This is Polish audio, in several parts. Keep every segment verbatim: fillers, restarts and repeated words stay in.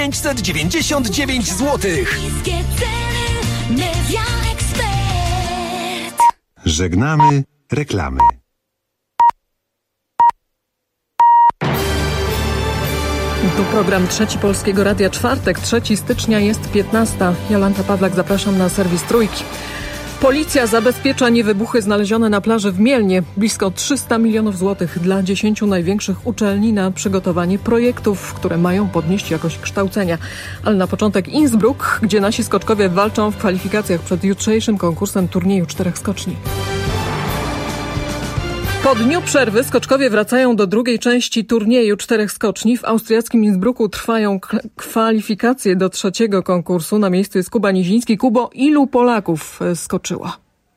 pięćset dziewięćdziesiąt dziewięć złotych. Żegnamy reklamy. Tu program Trzeci Polskiego Radia, czwartek, trzeciego stycznia, jest piętnasta. Jolanta Pawlak, zapraszam na serwis Trójki. Policja zabezpiecza niewybuchy znalezione na plaży w Mielnie. Blisko trzysta milionów złotych dla dziesięciu największych uczelni na przygotowanie projektów, które mają podnieść jakość kształcenia. Ale na początek Innsbruck, gdzie nasi skoczkowie walczą w kwalifikacjach przed jutrzejszym konkursem turnieju czterech skoczni. Po dniu przerwy skoczkowie wracają do drugiej części turnieju czterech skoczni. W austriackim Innsbrucku trwają k- kwalifikacje do trzeciego konkursu. Na miejscu jest Kuba Niziński. Kubo, ilu Polaków skoczyło?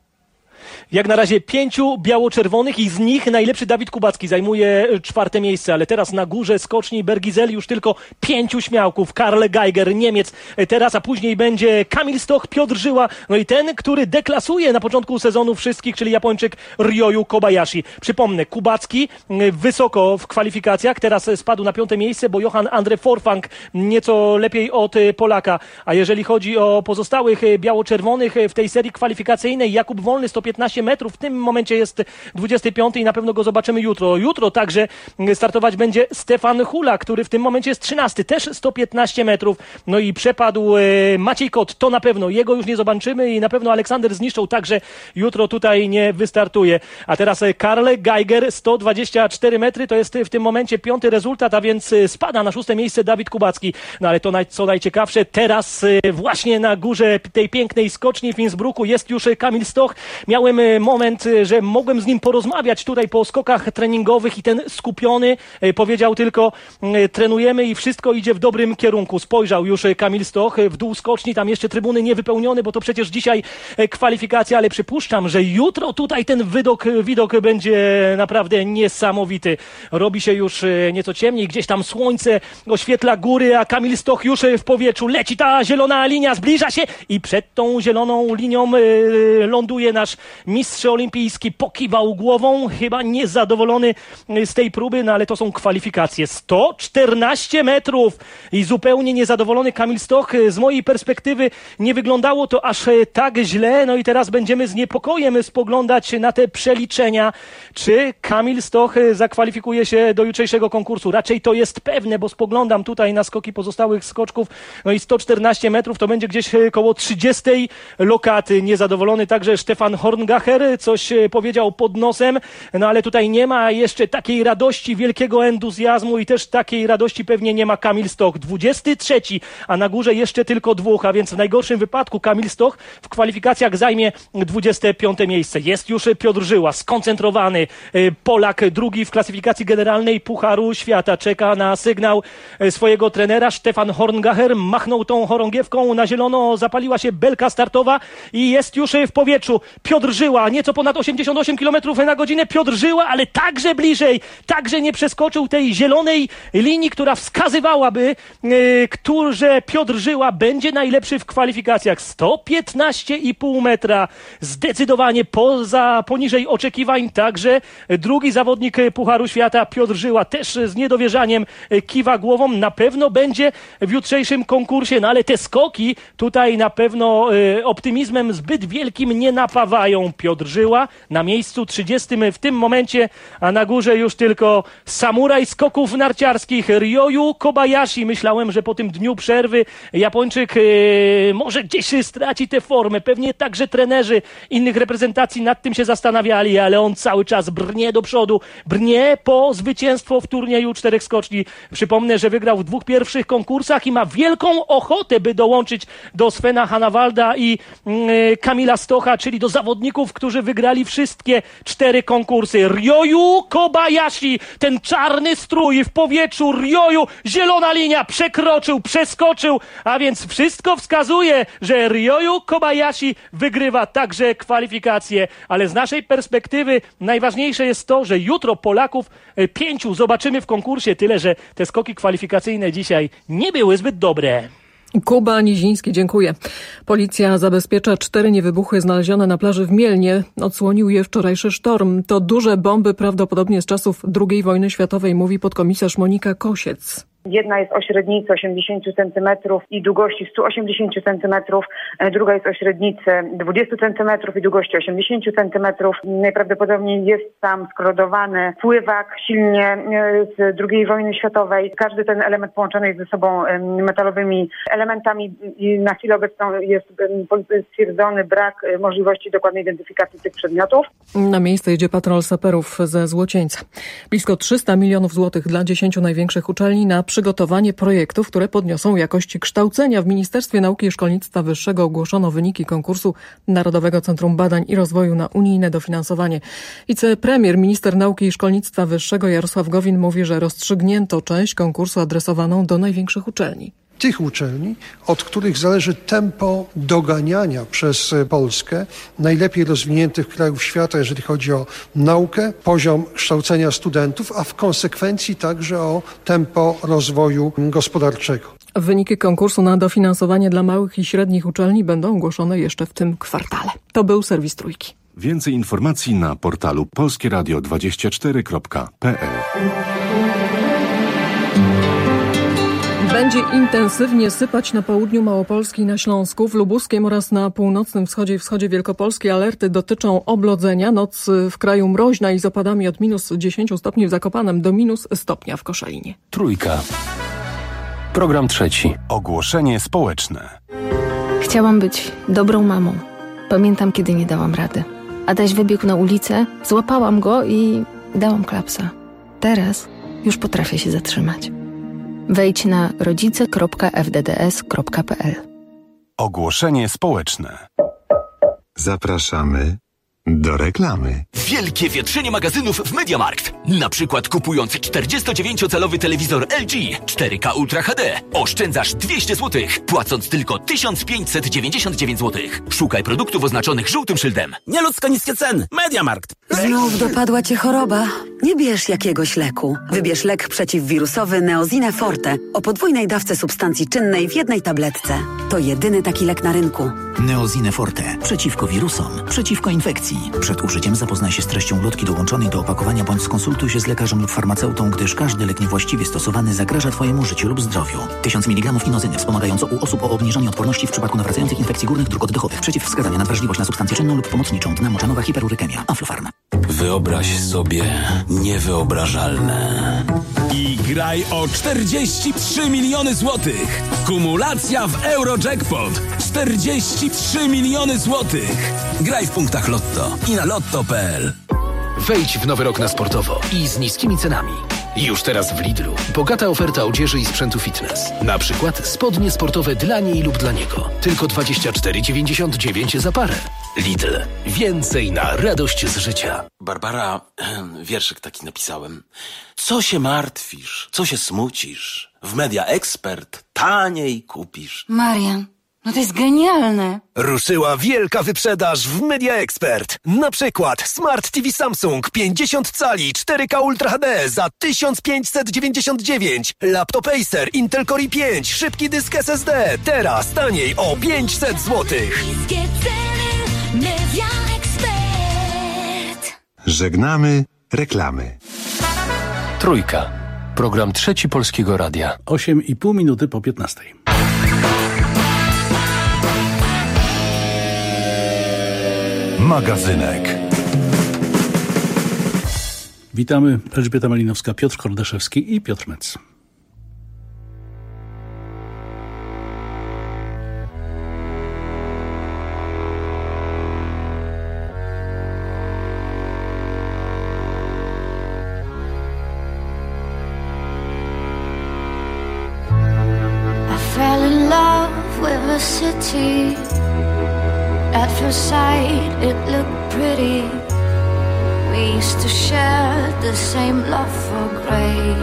Jak na razie pięciu biało-czerwonych i z nich najlepszy Dawid Kubacki zajmuje czwarte miejsce, ale teraz na górze skoczni Bergizel już tylko pięciu śmiałków. Karl Geiger, Niemiec teraz, a później będzie Kamil Stoch, Piotr Żyła, no i ten, który deklasuje na początku sezonu wszystkich, czyli Japończyk Ryoyu Kobayashi. Przypomnę, Kubacki wysoko w kwalifikacjach, teraz spadł na piąte miejsce, bo Johan Andre Forfang nieco lepiej od Polaka. A jeżeli chodzi o pozostałych biało-czerwonych w tej serii kwalifikacyjnej, Jakub Wolny sto piętnaście metrów, w tym momencie jest dwudziesty piąty i na pewno go zobaczymy jutro. Jutro także startować będzie Stefan Hula, który w tym momencie jest trzynasty, też sto piętnaście metrów. No i przepadł e, Maciej Kot, to na pewno, jego już nie zobaczymy i na pewno Aleksander Zniszczą także jutro tutaj nie wystartuje. A teraz Karl Geiger, sto dwadzieścia cztery metry, to jest w tym momencie piąty rezultat, a więc spada na szóste miejsce Dawid Kubacki. No ale to naj, co najciekawsze, teraz e, właśnie na górze tej pięknej skoczni w Innsbrucku jest już Kamil Stoch. Miałem moment, że mogłem z nim porozmawiać tutaj po skokach treningowych i ten skupiony powiedział tylko: trenujemy i wszystko idzie w dobrym kierunku. Spojrzał już Kamil Stoch w dół skoczni, tam jeszcze trybuny niewypełnione, bo to przecież dzisiaj kwalifikacja, ale przypuszczam, że jutro tutaj ten widok, widok będzie naprawdę niesamowity. Robi się już nieco ciemniej, gdzieś tam słońce oświetla góry, a Kamil Stoch już w powietrzu. Leci ta zielona linia, zbliża się i przed tą zieloną linią ląduje nasz mistrz olimpijski. Pokiwał głową, chyba niezadowolony z tej próby, no ale to są kwalifikacje. sto czternaście metrów i zupełnie niezadowolony Kamil Stoch. Z mojej perspektywy nie wyglądało to aż tak źle, no i teraz będziemy z niepokojem spoglądać na te przeliczenia, czy Kamil Stoch zakwalifikuje się do jutrzejszego konkursu. Raczej to jest pewne, bo spoglądam tutaj na skoki pozostałych skoczków, no i sto czternaście metrów to będzie gdzieś koło trzydziestej lokaty. Niezadowolony także Stefan Horngacher, coś powiedział pod nosem, no ale tutaj nie ma jeszcze takiej radości, wielkiego entuzjazmu i też takiej radości pewnie nie ma Kamil Stoch. dwudziesty trzeci, a na górze jeszcze tylko dwóch, a więc w najgorszym wypadku Kamil Stoch w kwalifikacjach zajmie dwudzieste piąte miejsce. Jest już Piotr Żyła, skoncentrowany Polak, drugi w klasyfikacji generalnej Pucharu Świata. Czeka na sygnał swojego trenera. Stefan Horngacher machnął tą chorągiewką na zielono, zapaliła się belka startowa i jest już w powietrzu. Piotr Żyła, nieco ponad osiemdziesiąt osiem kilometrów na godzinę. Piotr Żyła, ale także bliżej, także nie przeskoczył tej zielonej linii, która wskazywałaby, yy, że Piotr Żyła będzie najlepszy w kwalifikacjach. sto piętnaście i pół metra, zdecydowanie poza, poniżej oczekiwań. Także drugi zawodnik Pucharu Świata, Piotr Żyła, też z niedowierzaniem kiwa głową. Na pewno będzie w jutrzejszym konkursie, no ale te skoki tutaj na pewno yy, optymizmem zbyt wielkim nie napawają. Piotr Żyła na miejscu trzydziestym w tym momencie, a na górze już tylko samuraj skoków narciarskich Ryoyu Kobayashi. Myślałem, że po tym dniu przerwy Japończyk yy, może gdzieś straci tę formę. Pewnie także trenerzy innych reprezentacji nad tym się zastanawiali, ale on cały czas brnie do przodu, brnie po zwycięstwo w turnieju czterech skoczni. Przypomnę, że wygrał w dwóch pierwszych konkursach i ma wielką ochotę, by dołączyć do Svena Hanawalda i yy, Kamila Stocha, czyli do zawodników, którzy wygrali wszystkie cztery konkursy. Ryoyu Kobayashi, ten czarny strój w powietrzu, Ryoyu, zielona linia, przekroczył, przeskoczył, a więc wszystko wskazuje, że Ryoyu Kobayashi wygrywa także kwalifikacje, ale z naszej perspektywy najważniejsze jest to, że jutro Polaków pięciu zobaczymy w konkursie, tyle że te skoki kwalifikacyjne dzisiaj nie były zbyt dobre. Kuba Niziński, dziękuję. Policja zabezpiecza cztery niewybuchy znalezione na plaży w Mielnie. Odsłonił je wczorajszy sztorm. To duże bomby, prawdopodobnie z czasów drugiej wojny światowej, mówi podkomisarz Monika Kosiec. Jedna jest o średnicy osiemdziesiąt centymetrów i długości sto osiemdziesiąt centymetrów, druga jest o średnicy dwadzieścia centymetrów i długości osiemdziesiąt centymetrów. Najprawdopodobniej jest tam skordowany pływak silnie z drugiej wojny światowej. Każdy ten element połączony jest ze sobą metalowymi elementami i na chwilę obecną jest stwierdzony brak możliwości dokładnej identyfikacji tych przedmiotów. Na miejsce jedzie patrol saperów ze Złocieńca. Blisko trzysta milionów złotych dla dziesięciu największych uczelni na przygotowanie projektów, które podniosą jakość kształcenia. W Ministerstwie Nauki i Szkolnictwa Wyższego ogłoszono wyniki konkursu Narodowego Centrum Badań i Rozwoju na unijne dofinansowanie. Wicepremier, minister nauki i szkolnictwa wyższego Jarosław Gowin mówi, że rozstrzygnięto część konkursu adresowaną do największych uczelni. Tych uczelni, od których zależy tempo doganiania przez Polskę najlepiej rozwiniętych krajów świata, jeżeli chodzi o naukę, poziom kształcenia studentów, a w konsekwencji także o tempo rozwoju gospodarczego. Wyniki konkursu na dofinansowanie dla małych i średnich uczelni będą ogłoszone jeszcze w tym kwartale. To był serwis Trójki. Więcej informacji na portalu polskie radio dwadzieścia cztery kropka p l. Będzie intensywnie sypać na południu Małopolski i na Śląsku, w Lubuskiem oraz na północnym wschodzie i wschodzie Wielkopolski. Alerty dotyczą oblodzenia. Noc w kraju mroźna i z opadami od minus dziesięć stopni w Zakopanem do minus stopnia w Koszalinie. Trójka. Program trzeci. Ogłoszenie społeczne. Chciałam być dobrą mamą. Pamiętam, kiedy nie dałam rady. Adaś wybiegł na ulicę, złapałam go i dałam klapsa. Teraz już potrafię się zatrzymać. Wejdź na rodzice kropka f d d s kropka p l. Ogłoszenie społeczne. Zapraszamy do reklamy. Wielkie wietrzenie magazynów w MediaMarkt. Na przykład kupując czterdziestodziewięciocalowy telewizor L G cztery K Ultra H D oszczędzasz dwieście złotych, płacąc tylko tysiąc pięćset dziewięćdziesiąt dziewięć złotych. Szukaj produktów oznaczonych żółtym szyldem. Nieludzko niskie ceny. MediaMarkt. Znów dopadła cię choroba? Nie bierz jakiegoś leku. Wybierz lek przeciwwirusowy Neozine Forte o podwójnej dawce substancji czynnej w jednej tabletce. To jedyny taki lek na rynku. Neozine Forte. Przeciwko wirusom. Przeciwko infekcji. Przed użyciem zapoznaj się z treścią ulotki dołączonej do opakowania bądź skonsultuj się z lekarzem lub farmaceutą, gdyż każdy lek niewłaściwie stosowany zagraża Twojemu życiu lub zdrowiu. tysiąc miligramów inozyny wspomagająco u osób o obniżonej odporności w przypadku nawracających infekcji górnych dróg oddechowych. Przeciwwskazania na wrażliwość na substancję czynną lub pomocniczą. Dna moczanowa hiperurykemia. Aflofarm. Wyobraź sobie niewyobrażalne. I graj o czterdzieści trzy miliony złotych. Kumulacja w Eurojackpot. czterdzieści trzy miliony złotych. Graj w punktach Lotto i na lotto kropka p l. Wejdź w nowy rok na sportowo i z niskimi cenami. Już teraz w Lidlu. Bogata oferta odzieży i sprzętu fitness. Na przykład spodnie sportowe dla niej lub dla niego. Tylko dwadzieścia cztery dziewięćdziesiąt dziewięć za parę. Lidl. Więcej na radość z życia. Barbara, wierszyk taki napisałem. Co się martwisz? Co się smucisz? W Media Expert taniej kupisz. Marian, no to jest genialne. Ruszyła wielka wyprzedaż w Media Expert. Na przykład Smart T V Samsung pięćdziesiąt cali cztery K Ultra H D za tysiąc pięćset dziewięćdziesiąt dziewięć. Laptop Acer Intel Core i pięć, szybki dysk S S D. Teraz taniej o pięćset złotych. Media Expert. Żegnamy reklamy. Trójka. Program trzeci Polskiego Radia. osiem i pół minuty po piętnastej. Magazynek. Witamy. Elżbieta Malinowska, Piotr Kordaszewski i Piotr Metz. Fell in love with a city. At first sight it looked pretty. We used to share the same love for grey.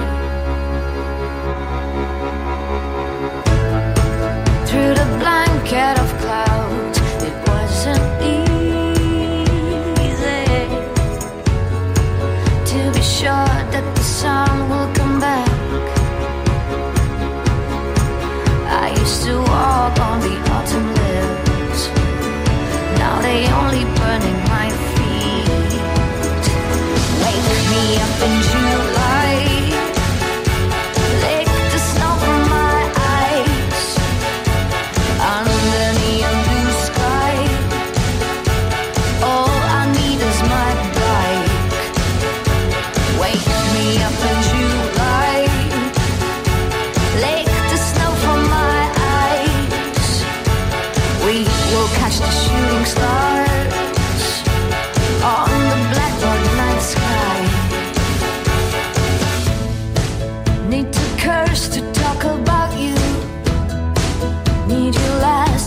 Through the blanket of clouds it wasn't easy to be sure that the sun will come back. I used to walk on the autumn leaves. Now they only burn in my feet. Wake me up in July. Lick the snow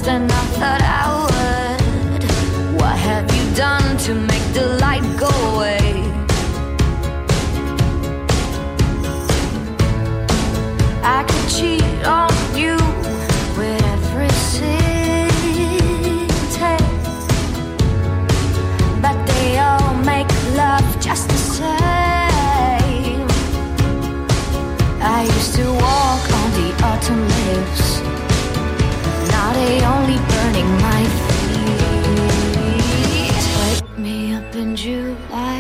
faster than I thought I would. What have you done to make the light go away? I could cheat on you with every city, but they all make love just the same. I used to walk on the autumn leaves, now they only burning my feet. Wake me up in July,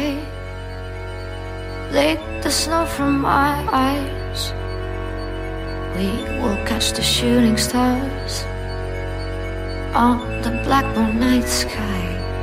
lick the snow from my eyes. We will catch the shooting stars on the blackbird night sky.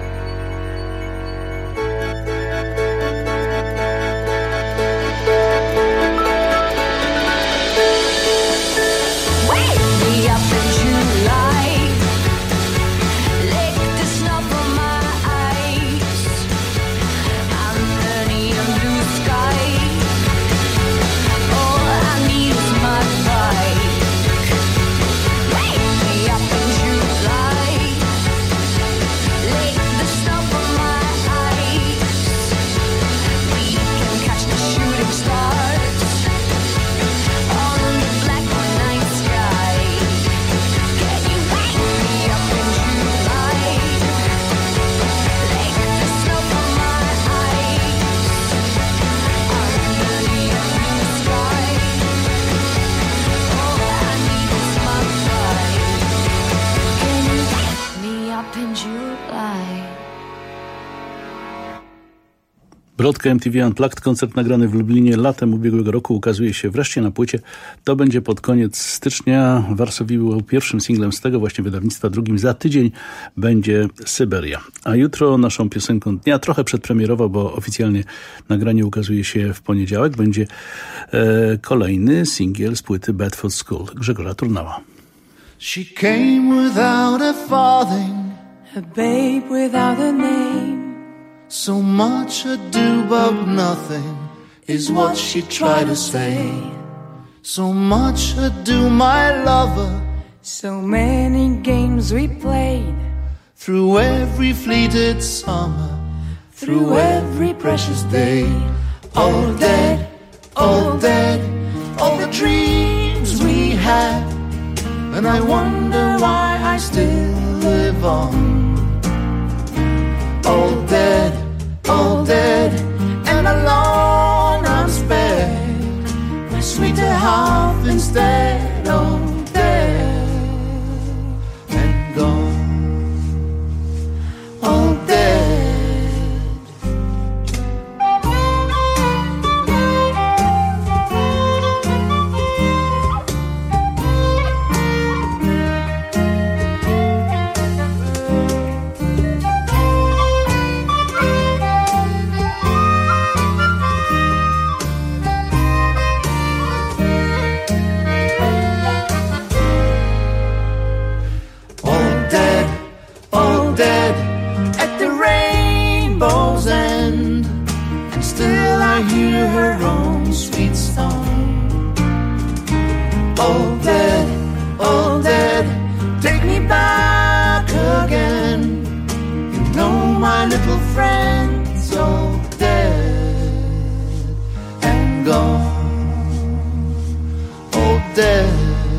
Brodka M T V Unplugged, koncert nagrany w Lublinie latem ubiegłego roku, ukazuje się wreszcie na płycie. To będzie pod koniec stycznia. Varsovie był pierwszym singlem z tego właśnie wydawnictwa, drugim za tydzień będzie Syberia. A jutro naszą piosenką dnia, trochę przedpremierowo, bo oficjalnie nagranie ukazuje się w poniedziałek, będzie e, kolejny singiel z płyty Bad Foot School Grzegorza Turnała. She came without a farthing, a babe without a name. So much ado about nothing is what she tried to say. So much ado, my lover. So many games we played. Through every fleeted summer, through every precious day. All dead, all dead, all the dreams we had. And I wonder why I still live on. All dead, all dead, and alone I'm spared. My sweeter half instead, all dead and gone. All dead. Dead at the rainbow's end, and still I hear her own sweet song. All dead, all dead, take me back again. You know my little friend's all dead and gone. All dead.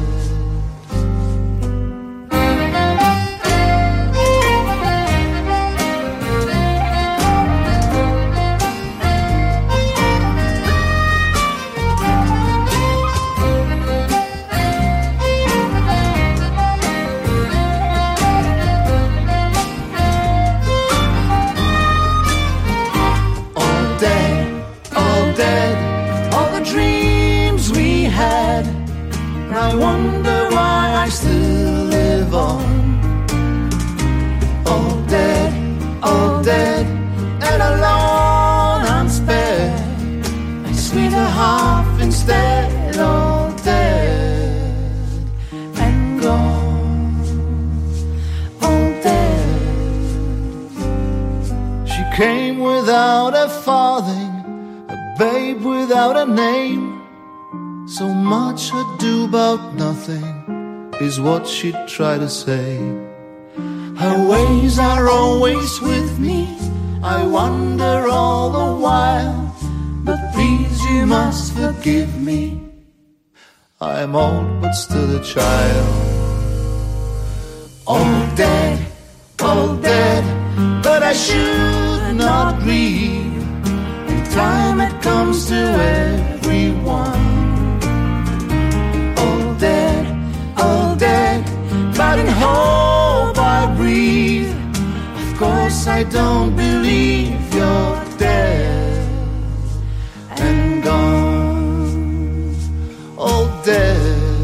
I wonder why I still live on. All dead, all dead, and alone I'm spared. My sweeter half instead, all dead and gone. All dead. She came without a farthing, a babe without a name. So much ado about nothing is what she'd try to say. Her ways are always with me, I wonder all the while, but please you must forgive me, I'm old but still a child. All dead, all dead, but I should not grieve, in time it comes to everyone. All dead, all dead, but in hope I breathe. Of course I don't believe you're dead and gone. All dead.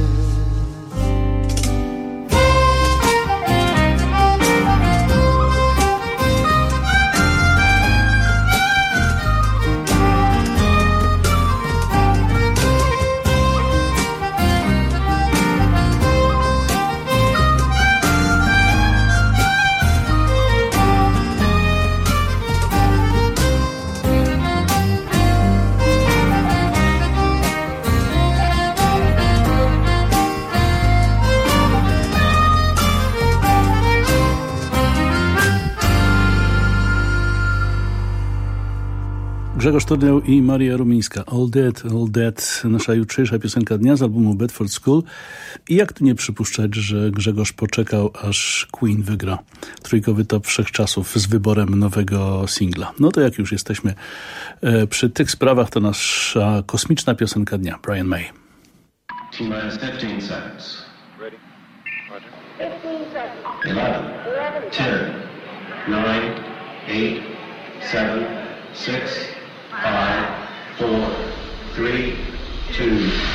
Grzegorz Turniał i Maria Rumińska. All Dead, All Dead. Nasza jutrzejsza piosenka dnia z albumu Bedford School. I jak tu nie przypuszczać, że Grzegorz poczekał, aż Queen wygra trójkowy top wszechczasów z wyborem nowego singla. No to jak już jesteśmy e, przy tych sprawach, to nasza kosmiczna piosenka dnia. Brian May. T-minus fifteen seconds. Ready? Roger. fifteen seconds. eleven. ten. nine. eight. seven. six. five, four, three, two.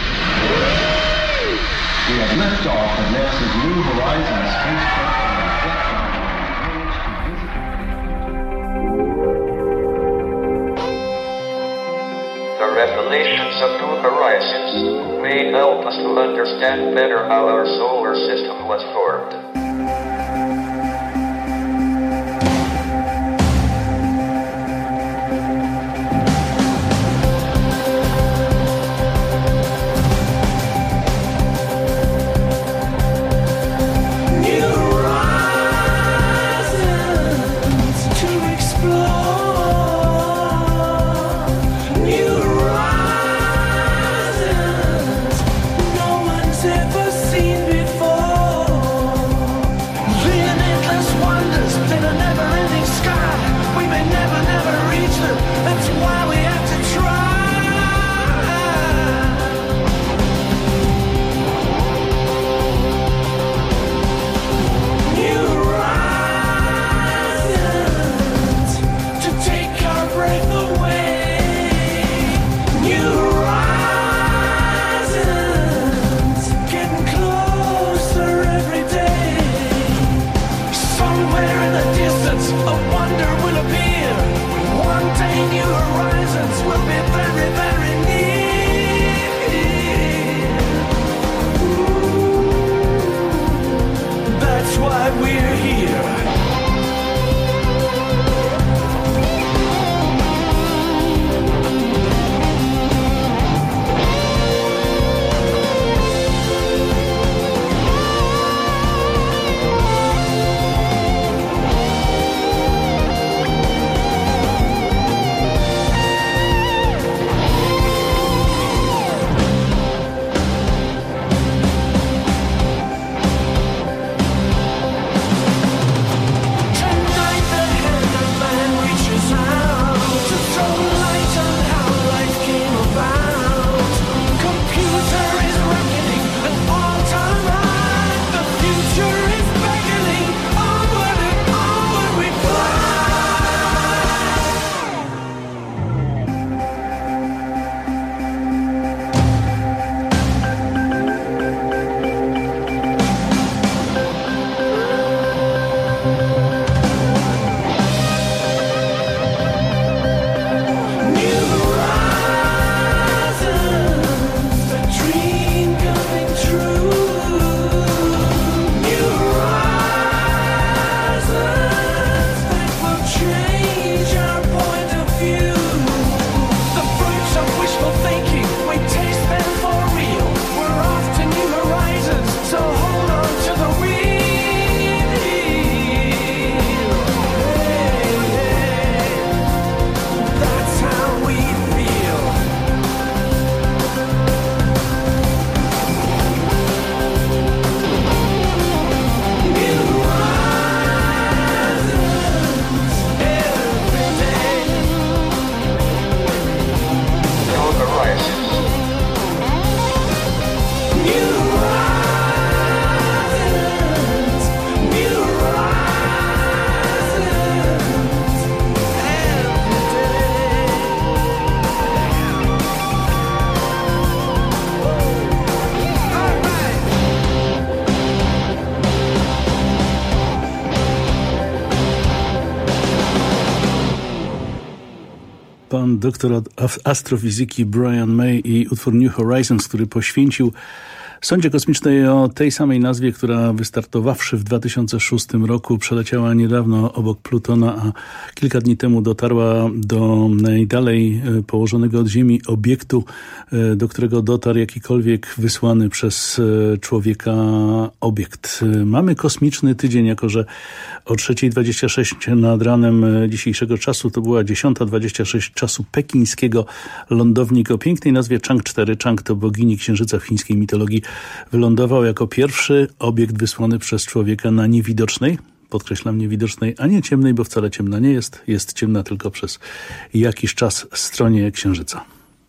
We have liftoff of NASA's New Horizons spacecraft. The revelations of New Horizons may help us to understand better how our solar system was formed. Ever seen before. pan doktor od astrofizyki Brian May i utwór New Horizons, który poświęcił sondzie kosmicznej o tej samej nazwie, która wystartowawszy w dwa tysiące szóstym roku przeleciała niedawno obok Plutona, a kilka dni temu dotarła do najdalej położonego od Ziemi obiektu, do którego dotarł jakikolwiek wysłany przez człowieka obiekt. Mamy kosmiczny tydzień, jako że o trzeciej dwadzieścia sześć nad ranem dzisiejszego czasu, to była dziesiąta dwadzieścia sześć czasu pekińskiego, lądownik o pięknej nazwie Chang cztery. Chang to bogini księżyca w chińskiej mitologii. Wylądował jako pierwszy obiekt wysłany przez człowieka na niewidocznej, podkreślam niewidocznej, a nie ciemnej, bo wcale ciemna nie jest. Jest ciemna tylko przez jakiś czas stronie księżyca.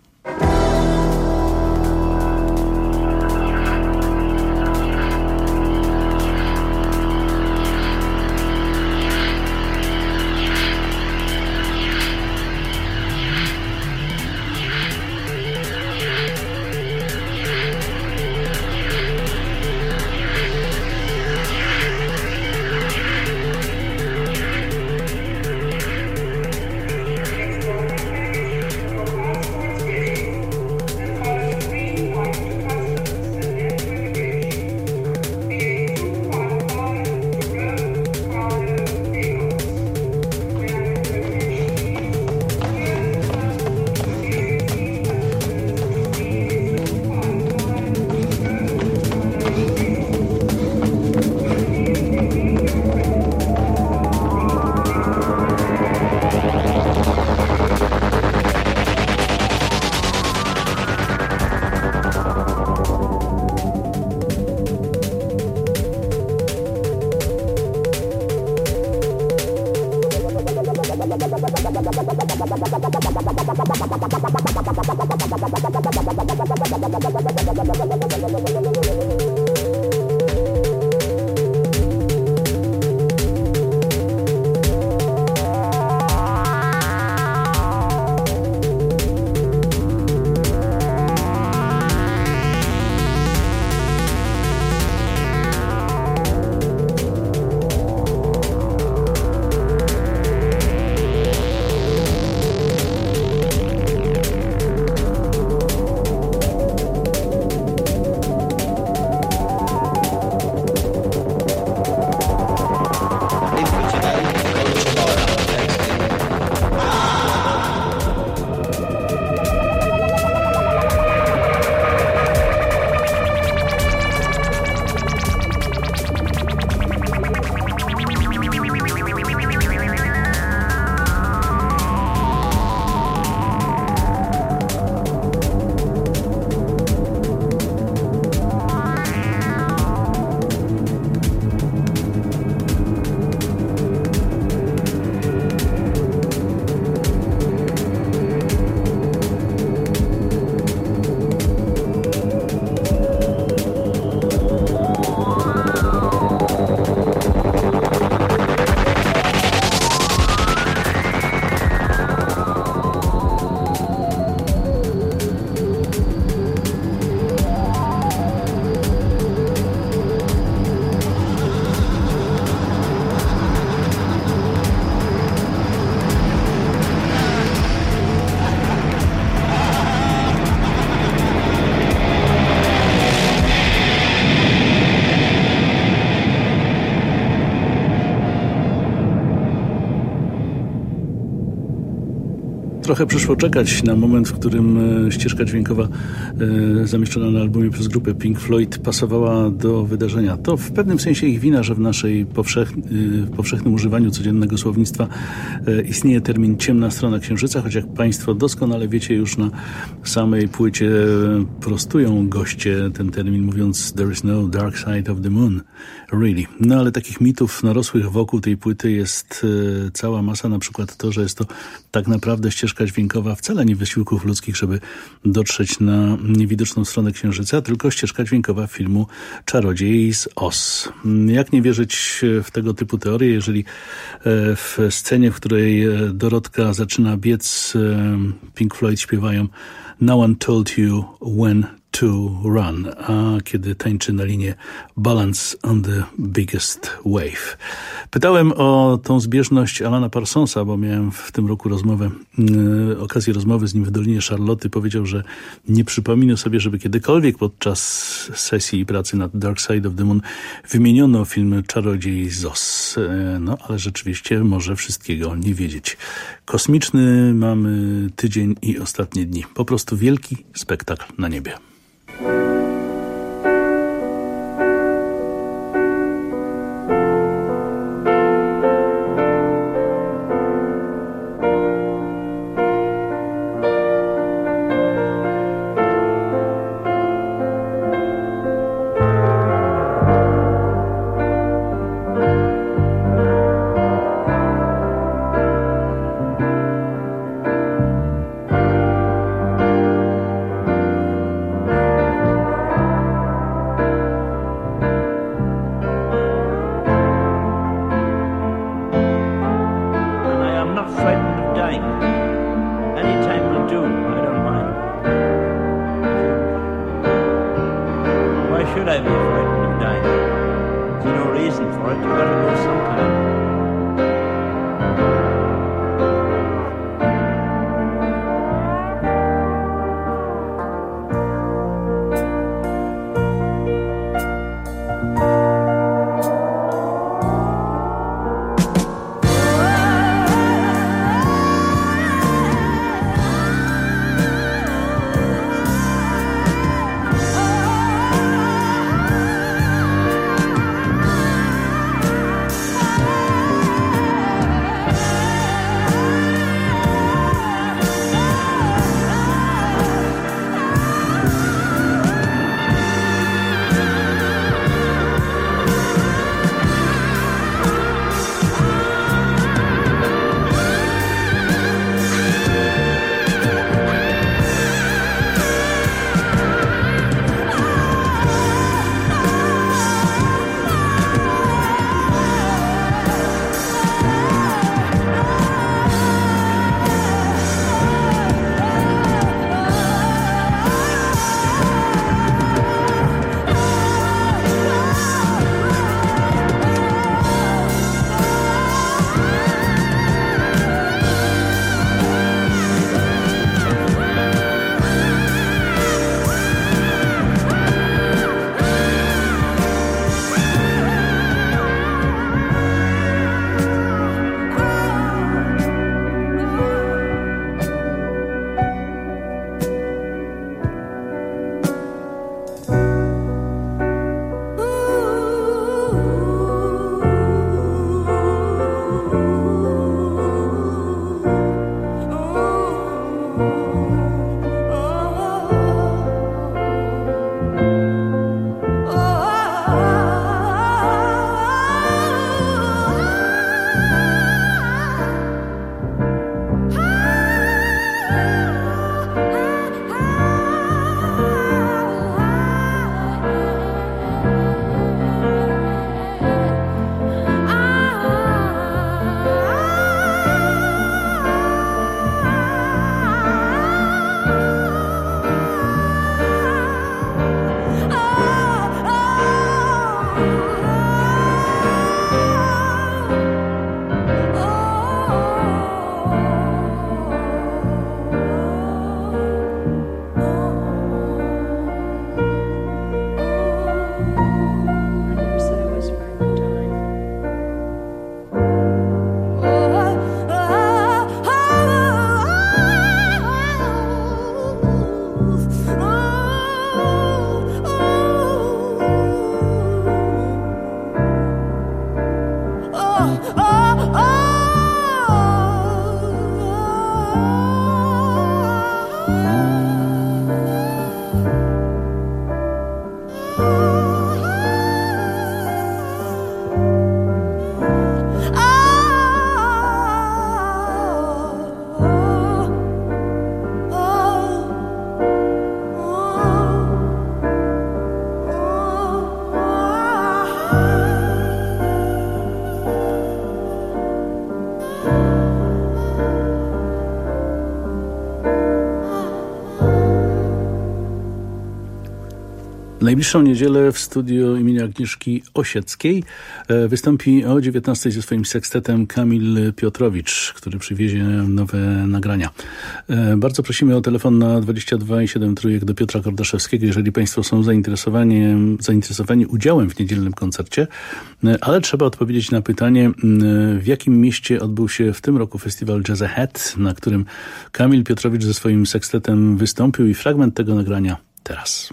Trochę przyszło czekać na moment, w którym ścieżka dźwiękowa zamieszczona na albumie przez grupę Pink Floyd pasowała do wydarzenia. To w pewnym sensie ich wina, że w naszej powszech, powszechnym używaniu codziennego słownictwa istnieje termin ciemna strona księżyca, choć jak Państwo doskonale wiecie, już na samej płycie prostują goście ten termin, mówiąc there is no dark side of the moon, really. No ale takich mitów narosłych wokół tej płyty jest cała masa, na przykład to, że jest to tak naprawdę ścieżka dźwiękowa wcale nie wysiłków ludzkich, żeby dotrzeć na niewidoczną stronę księżyca, tylko ścieżka dźwiękowa filmu Czarodziej z Oz. Jak nie wierzyć w tego typu teorie, jeżeli w scenie, w której Dorotka zaczyna biec, Pink Floyd śpiewają No one told you when to Run, a kiedy tańczy na linie Balance on the Biggest Wave. Pytałem o tą zbieżność Alana Parsonsa, bo miałem w tym roku rozmowę, yy, okazję rozmowy z nim w Dolinie Charlotte. Powiedział, że nie przypomina sobie, żeby kiedykolwiek podczas sesji i pracy nad Dark Side of the Moon wymieniono film Czarodziej z Oz. Yy, no, ale rzeczywiście może wszystkiego nie wiedzieć. Kosmiczny mamy tydzień i ostatnie dni. Po prostu wielki spektakl na niebie. Oh, najbliższą niedzielę w studiu imienia Agnieszki Osieckiej wystąpi o dziewiętnastej ze swoim sekstetem Kamil Piotrowicz, który przywiezie nowe nagrania. Bardzo prosimy o telefon na dwadzieścia dwa i siedem trójek do Piotra Kordaszewskiego, jeżeli Państwo są zainteresowani, zainteresowani udziałem w niedzielnym koncercie, ale trzeba odpowiedzieć na pytanie, w jakim mieście odbył się w tym roku festiwal Jazz Ahead, na którym Kamil Piotrowicz ze swoim sekstetem wystąpił, i fragment tego nagrania teraz.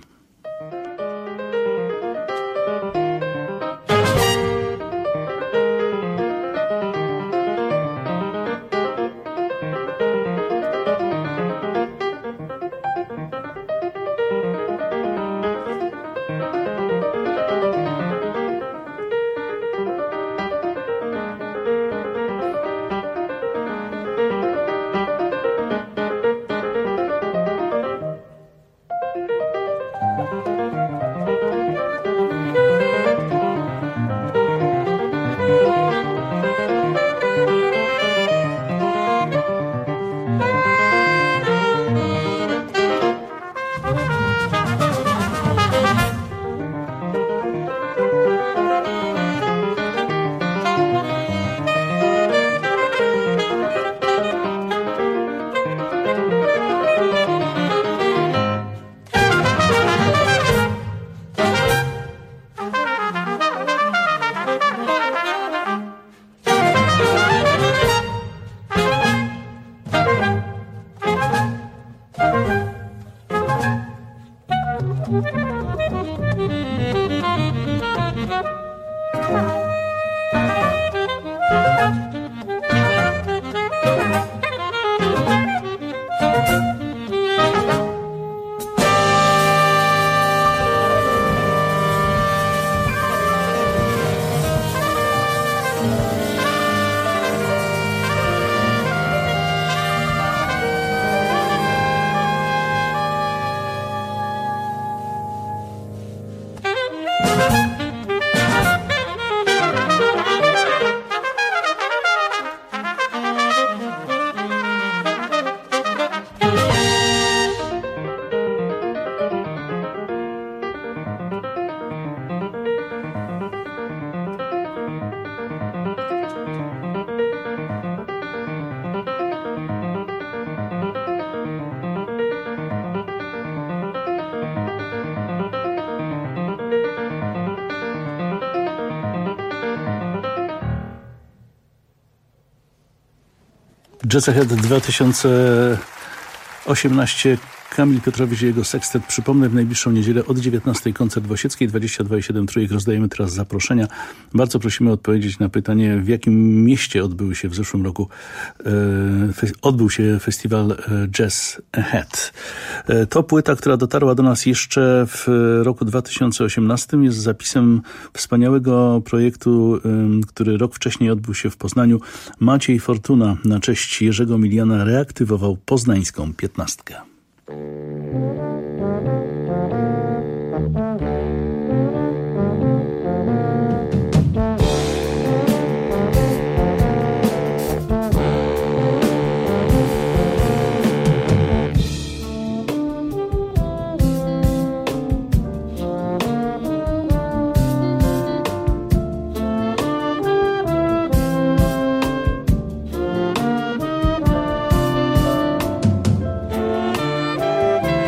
Jazz Ahead dwa tysiące osiemnaście. Kamil Piotrowicz i jego sekstet. Przypomnę, w najbliższą niedzielę od dziewiętnastej koncert w Osieckiej, dwadzieścia dwa i siedem trójek. Rozdajemy teraz zaproszenia. Bardzo prosimy odpowiedzieć na pytanie, w jakim mieście odbyły się w zeszłym roku e, odbył się festiwal Jazz Ahead. E, to płyta, która dotarła do nas jeszcze w roku dwa tysiące osiemnastym, jest zapisem wspaniałego projektu, e, który rok wcześniej odbył się w Poznaniu. Maciej Fortuna na cześć Jerzego Miliana reaktywował poznańską piętnastkę. Thank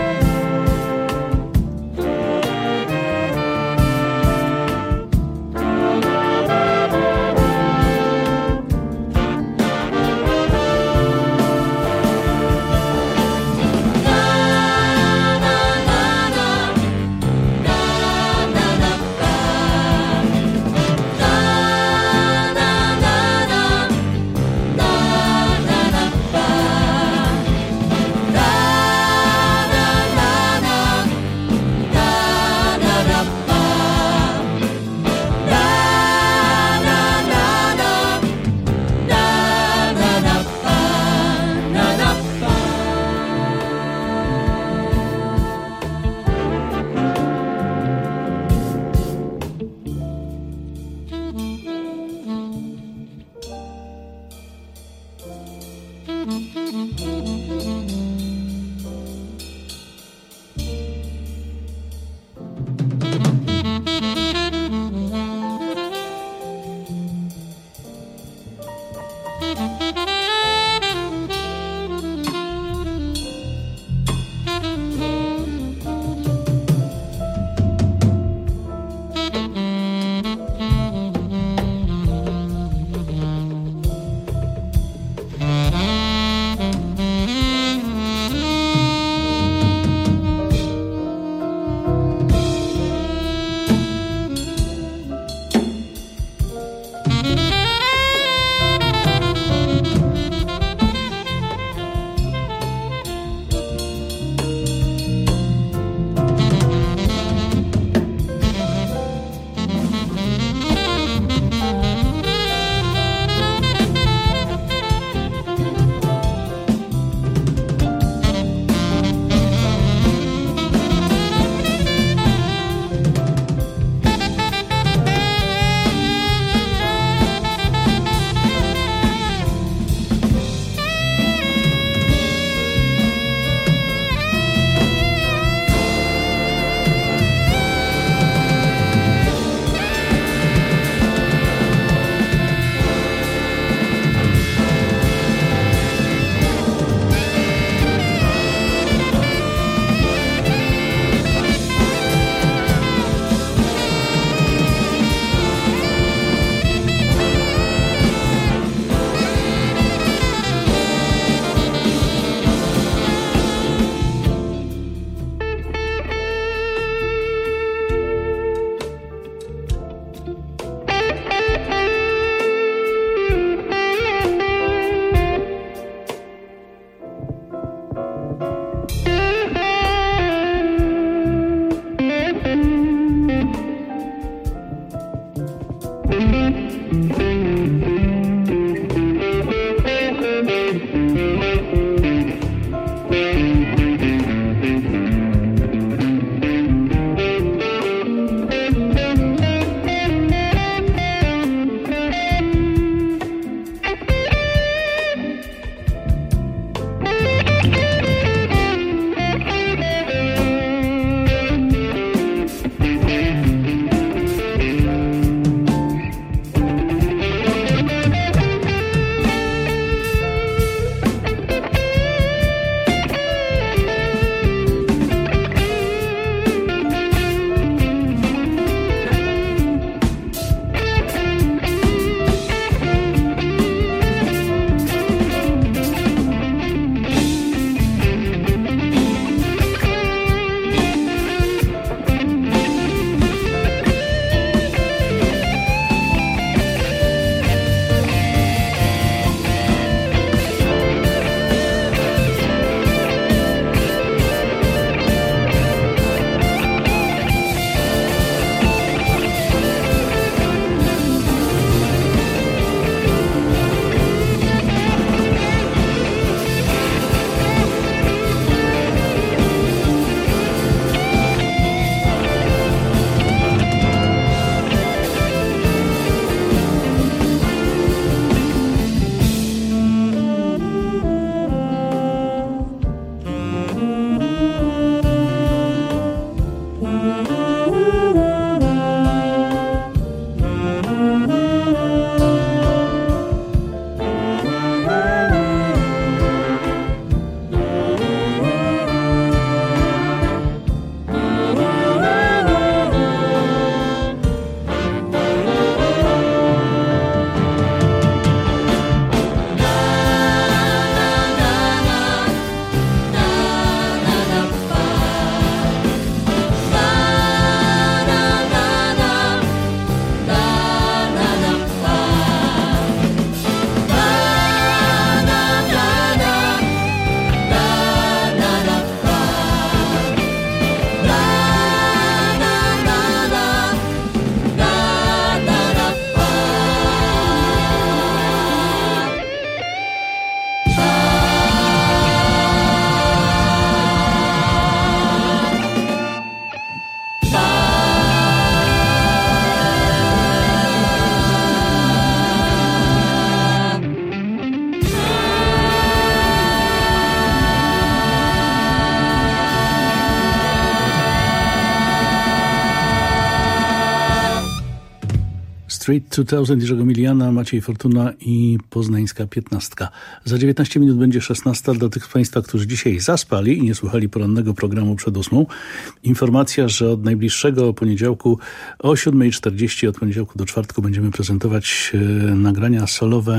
Street dwa tysiące Jerzego Miliana, Maciej Fortuna i poznańska piętnastka. Za dziewiętnaście minut będzie szesnasta. Dla tych z Państwa, którzy dzisiaj zaspali i nie słuchali porannego programu przed ósmą, informacja, że od najbliższego poniedziałku o siódma czterdzieści, od poniedziałku do czwartku będziemy prezentować e, nagrania solowe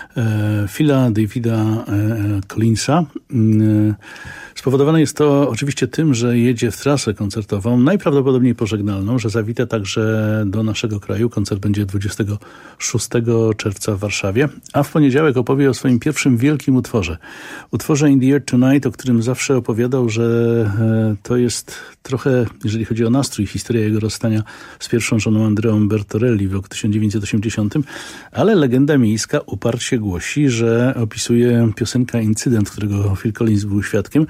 e, Phila Davida e, Collinsa. E, Spowodowane jest to oczywiście tym, że jedzie w trasę koncertową, najprawdopodobniej pożegnalną, że zawita także do naszego kraju. Koncert będzie dwudziestego szóstego czerwca w Warszawie, a w poniedziałek opowie o swoim pierwszym wielkim utworze. Utworze In the Air Tonight, o którym zawsze opowiadał, że to jest trochę, jeżeli chodzi o nastrój, historia jego rozstania z pierwszą żoną Andreą Bertorelli w roku tysiąc dziewięćset osiemdziesiątym, ale legenda miejska uparcie głosi, że opisuje piosenka Incydent, którego Phil Collins był świadkiem.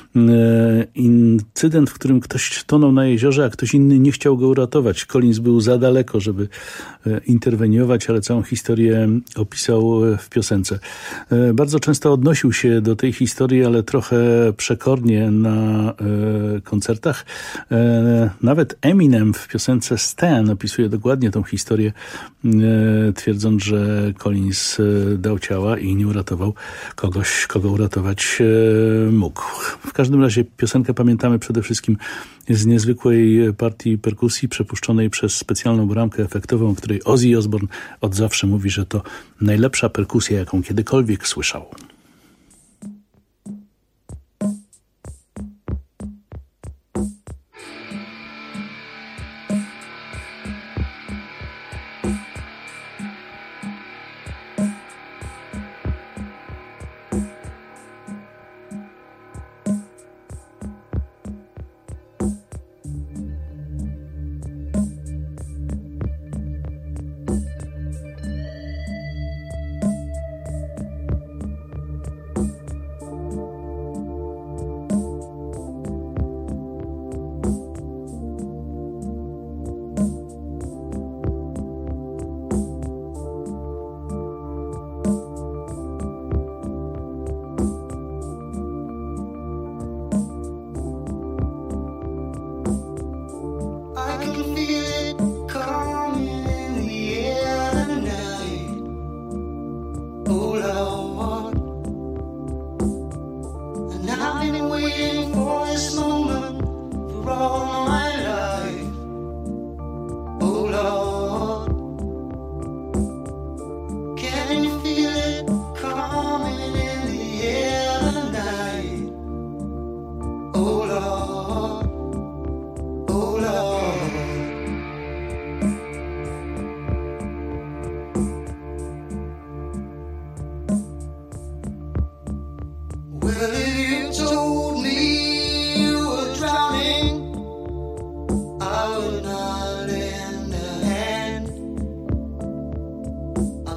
Incydent, w którym ktoś tonął na jeziorze, a ktoś inny nie chciał go uratować. Collins był za daleko, żeby interweniować, ale całą historię opisał w piosence. Bardzo często odnosił się do tej historii, ale trochę przekornie na koncertach. Nawet Eminem w piosence Stan opisuje dokładnie tą historię, twierdząc, że Collins dał ciała i nie uratował kogoś, kogo uratować mógł. W każdym razie piosenkę pamiętamy przede wszystkim z niezwykłej partii perkusji przepuszczonej przez specjalną bramkę efektową, o której Ozzy Osbourne od zawsze mówi, że to najlepsza perkusja, jaką kiedykolwiek słyszał.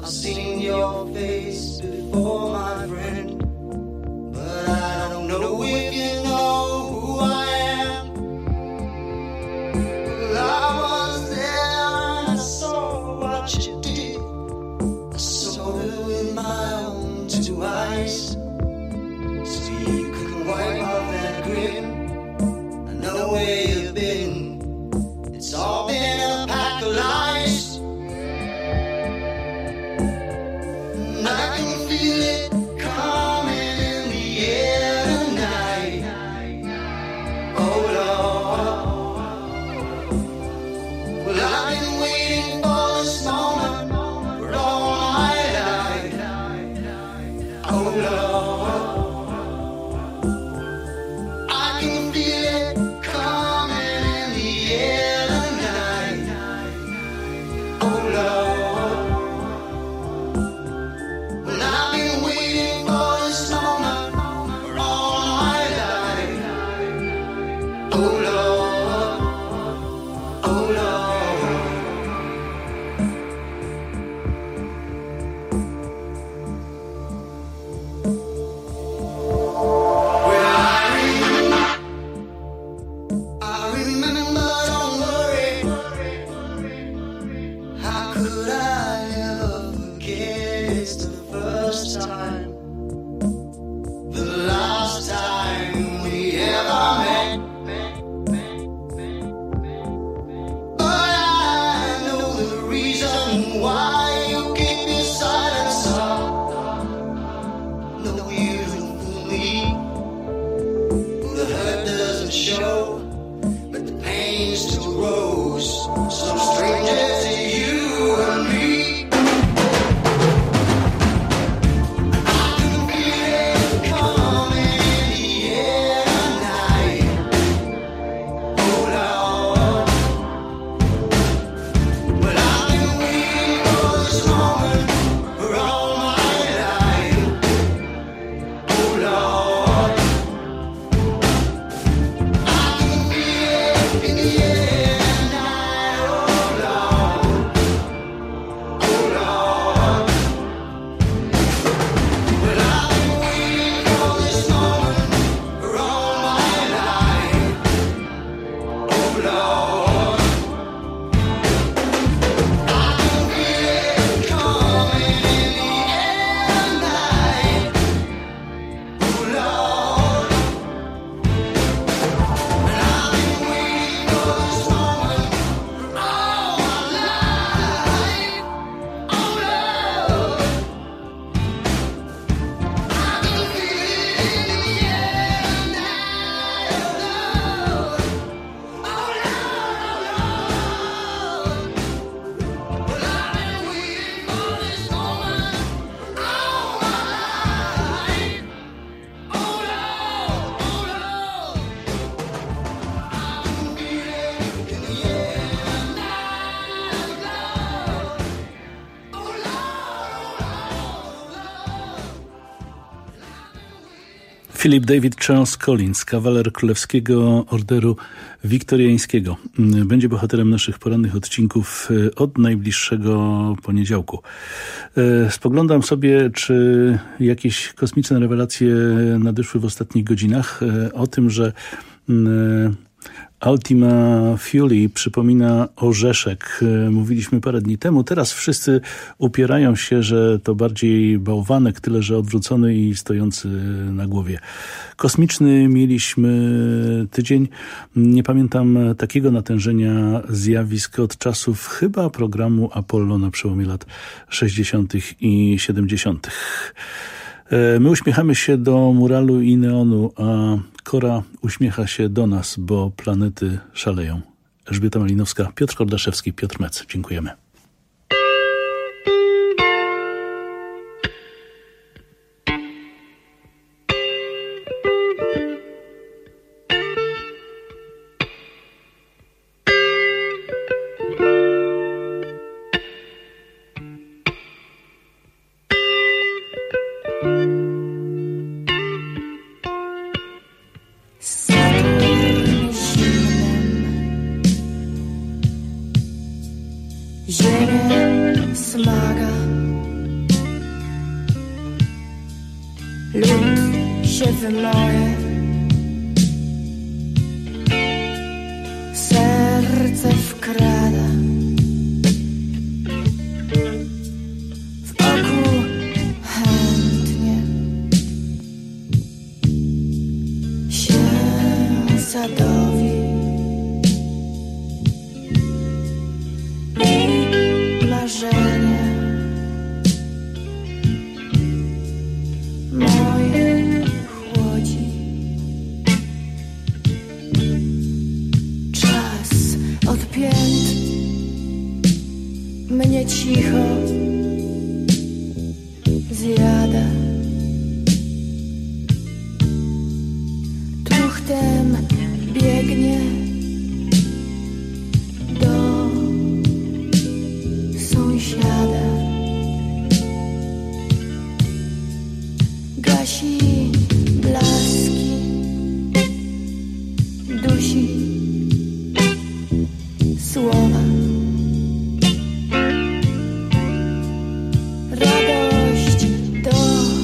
I've seen your face before, my friend, but I don't know if you know who I am. Well, I was there and I saw what you did. I saw it with my own two eyes, so you can wipe off that grin. I know where you've been. It's all been a pack of lies. And I can feel it coming in the air tonight. Oh Lord. Well, I've been waiting for this moment for all my life. Oh Lord. I can feel it coming in the air tonight. Oh Lord. Well, I've been waiting for this moment for all my life. Oh Lord. Oh Lord. Well, I remember, I remember, don't worry. How could I ever forget? It's the first time, the last time we ever met. But I know the reason why you keep your silence up. No, you don't fool me. The hurt doesn't show, but the pain still grows. Some stranger to you and me. I can feel it coming in the air tonight. Oh Lord. Well, I've been waiting for this moment for all my life. Oh Lord. I can feel it in the air tonight. Oh Lord. Oh Lord. Well, I've been waiting for this moment for all my life. Oh Lord. I can feel it coming in the air tonight. Oh Lord. And I've been waiting for this moment for all my life. Oh Lord. I can feel it in the air tonight. Oh Lord. Oh Lord. Well, I've been waiting for this moment for all my life. Oh Lord. Oh Lord. I can feel it in the air tonight. Lord. Oh Philip David Charles Collins, kawaler Królewskiego Orderu Wiktoriańskiego. Będzie bohaterem naszych porannych odcinków od najbliższego poniedziałku. Spoglądam sobie, czy jakieś kosmiczne rewelacje nadeszły w ostatnich godzinach o tym, że Ultima Thule przypomina orzeszek. Mówiliśmy parę dni temu. Teraz wszyscy upierają się, że to bardziej bałwanek, tyle że odwrócony i stojący na głowie. Kosmiczny mieliśmy tydzień. Nie pamiętam takiego natężenia zjawisk od czasów chyba programu Apollo na przełomie lat sześćdziesiątych i siedemdziesiątych. My uśmiechamy się do muralu i neonu, a Kora uśmiecha się do nas, bo planety szaleją. Elżbieta Malinowska, Piotr Kordaszewski, Piotr Mec. Dziękujemy. You wy moje. Serce wkrada w oku chętnie się zadowi i marzenia moje chłodzi. Czas od pięt mnie cicho zjada. Truchtem biegnie do sąsiada. Gasi blaski, dusi słowa. Radość do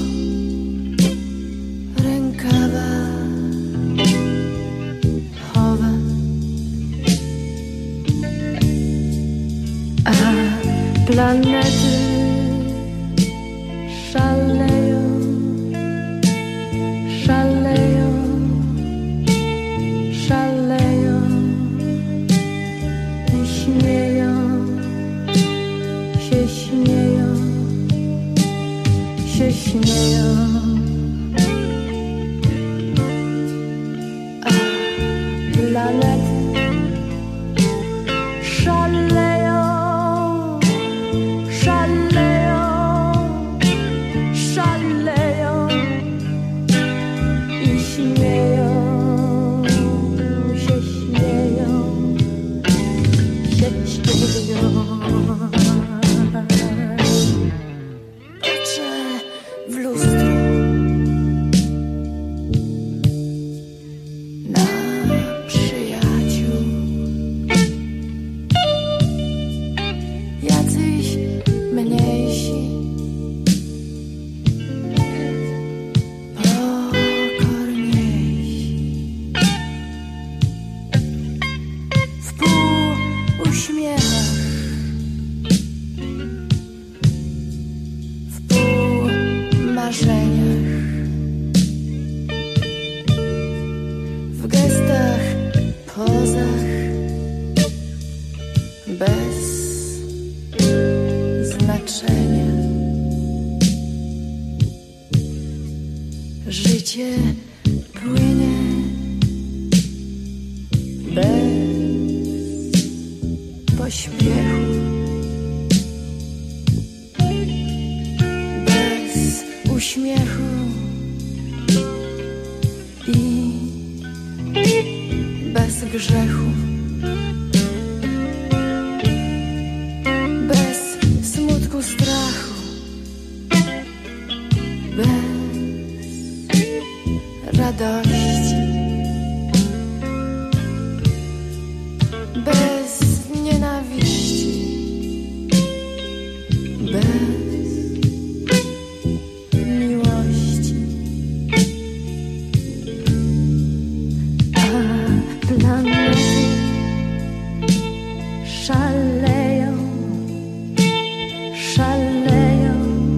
rękawa chowa. A planety szaleją, szaleją, szaleją i śmieją, się śmieją, się śmieją. A planety szaleją, szaleją, szaleją i śmieją, się śmieją, się śmieją. Patrzę w lustro na przyjaciół. Jacyś mniejsi, pokorniejsi. W pół uśmiechach, w pół marzeniach, w gestach, pozach, bez znaczenia. Życie płynie bez pośpiechu, bez uśmiechu i bez grzechu. Bez smutku, strachu, bez radości, bez nienawiści, bez miłości. A planety szaleją, szaleją,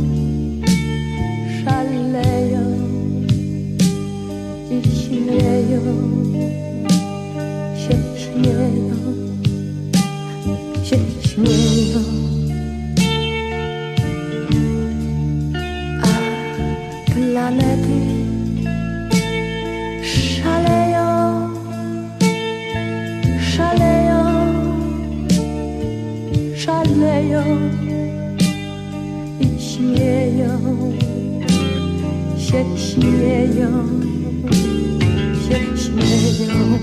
szaleją i śmieją, się śmieją, się śmieją. A planety szaleją, szaleją, szaleją i śmieją, się śmieją, się śmieją.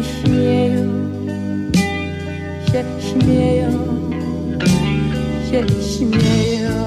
śmieją, się śmieją, się śmieją.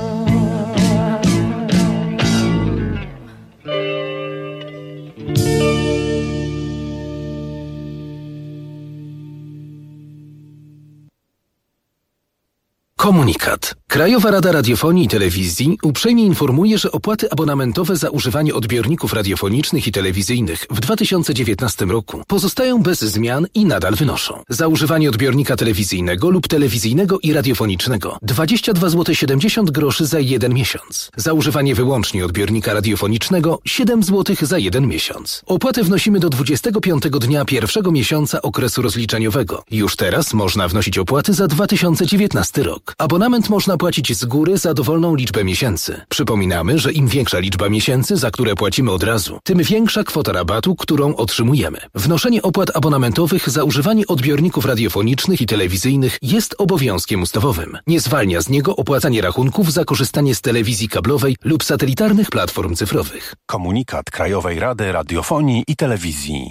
Komunikat. Krajowa Rada Radiofonii i Telewizji uprzejmie informuje, że opłaty abonamentowe za używanie odbiorników radiofonicznych i telewizyjnych w dwa tysiące dziewiętnastym roku pozostają bez zmian i nadal wynoszą. Za używanie odbiornika telewizyjnego lub telewizyjnego i radiofonicznego dwadzieścia dwa złote siedemdziesiąt groszy za jeden miesiąc. Za używanie wyłącznie odbiornika radiofonicznego siedem złotych za jeden miesiąc. Opłatę wnosimy do dwudziestego piątego dnia pierwszego miesiąca okresu rozliczeniowego. Już teraz można wnosić opłaty za dwa tysiące dziewiętnasty rok. Abonament można płacić z góry za dowolną liczbę miesięcy. Przypominamy, że im większa liczba miesięcy, za które płacimy od razu, tym większa kwota rabatu, którą otrzymujemy. Wnoszenie opłat abonamentowych za używanie odbiorników radiofonicznych i telewizyjnych jest obowiązkiem ustawowym. Nie zwalnia z niego opłacanie rachunków za korzystanie z telewizji kablowej lub satelitarnych platform cyfrowych. Komunikat Krajowej Rady Radiofonii i Telewizji.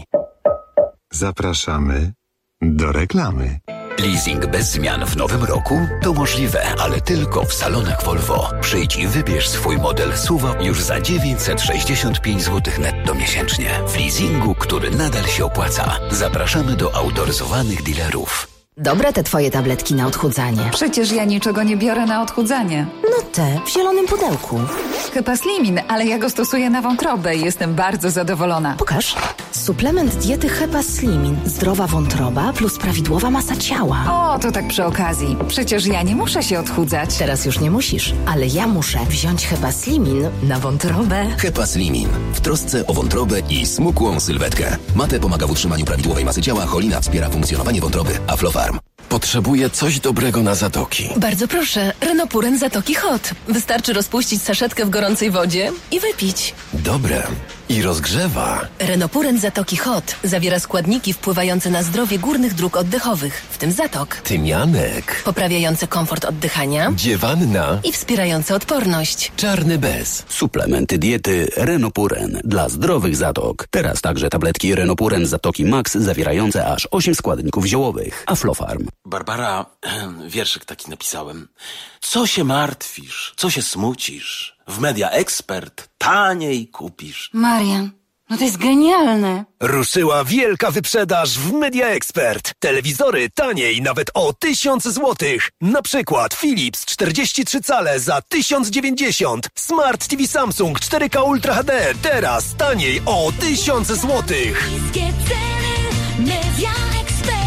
Zapraszamy do reklamy. Leasing bez zmian w nowym roku? To możliwe, ale tylko w salonach Volvo. Przyjdź i wybierz swój model S U V już za dziewięćset sześćdziesiąt pięć złotych netto miesięcznie. W leasingu, który nadal się opłaca. Zapraszamy do autoryzowanych dealerów. Dobre te twoje tabletki na odchudzanie. Przecież ja niczego nie biorę na odchudzanie. No te, w zielonym pudełku. Hepaslimin, ale ja go stosuję na wątrobę i jestem bardzo zadowolona. Pokaż. Suplement diety Hepaslimin. Zdrowa wątroba plus prawidłowa masa ciała. O, to tak przy okazji. Przecież ja nie muszę się odchudzać. Teraz już nie musisz, ale ja muszę wziąć Hepaslimin na wątrobę. Hepaslimin. W trosce o wątrobę i smukłą sylwetkę. Mate pomaga w utrzymaniu prawidłowej masy ciała, cholina wspiera funkcjonowanie wątroby, a Flofarm potrzebuje coś dobrego na zatoki. Bardzo proszę, Renopuren Zatoki Hot. Wystarczy rozpuścić saszetkę w gorącej wodzie i wypić. Dobre. I rozgrzewa. Renopuren Zatoki Hot zawiera składniki wpływające na zdrowie górnych dróg oddechowych, w tym zatok. Tymianek. Poprawiające komfort oddychania. Dziewanna. I wspierające odporność. Czarny bez. Suplementy diety Renopuren dla zdrowych zatok. Teraz także tabletki Renopuren Zatoki Max zawierające aż osiem składników ziołowych. Aflofarm. Barbara, wierszyk taki napisałem. Co się martwisz? Co się smucisz? W Media Expert taniej kupisz. Marian, no to jest genialne. Ruszyła wielka wyprzedaż w Media Expert. Telewizory taniej nawet o tysiąc złotych. Na przykład Philips czterdzieści trzy cale za tysiąc dziewięćdziesiąt. Smart T V Samsung cztery K Ultra H D teraz taniej o tysiąc złotych. Media Expert.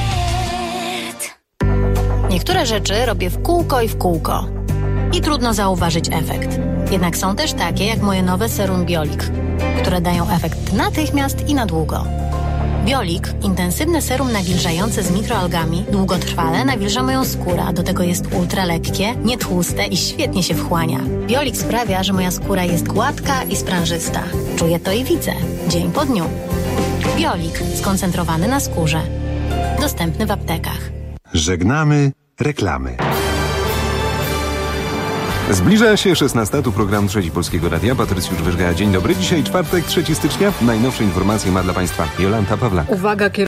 Niektóre rzeczy robię w kółko i w kółko. I trudno zauważyć efekt. Jednak są też takie jak moje nowe serum Biolik, które dają efekt natychmiast i na długo. Biolik, intensywne serum nawilżające z mikroalgami, długotrwale nawilża moją skórę, a do tego jest ultra lekkie, nietłuste i świetnie się wchłania. Biolik sprawia, że moja skóra jest gładka i sprężysta. Czuję to i widzę, dzień po dniu. Biolik, skoncentrowany na skórze. Dostępny w aptekach. Żegnamy reklamy. Zbliża się szesnasty tu program Trzeci Polskiego Radia. Patrycjusz Wyżga, dzień dobry. Dzisiaj czwartek, trzeciego stycznia. Najnowsze informacje ma dla Państwa Jolanta Pawlak. Uwaga,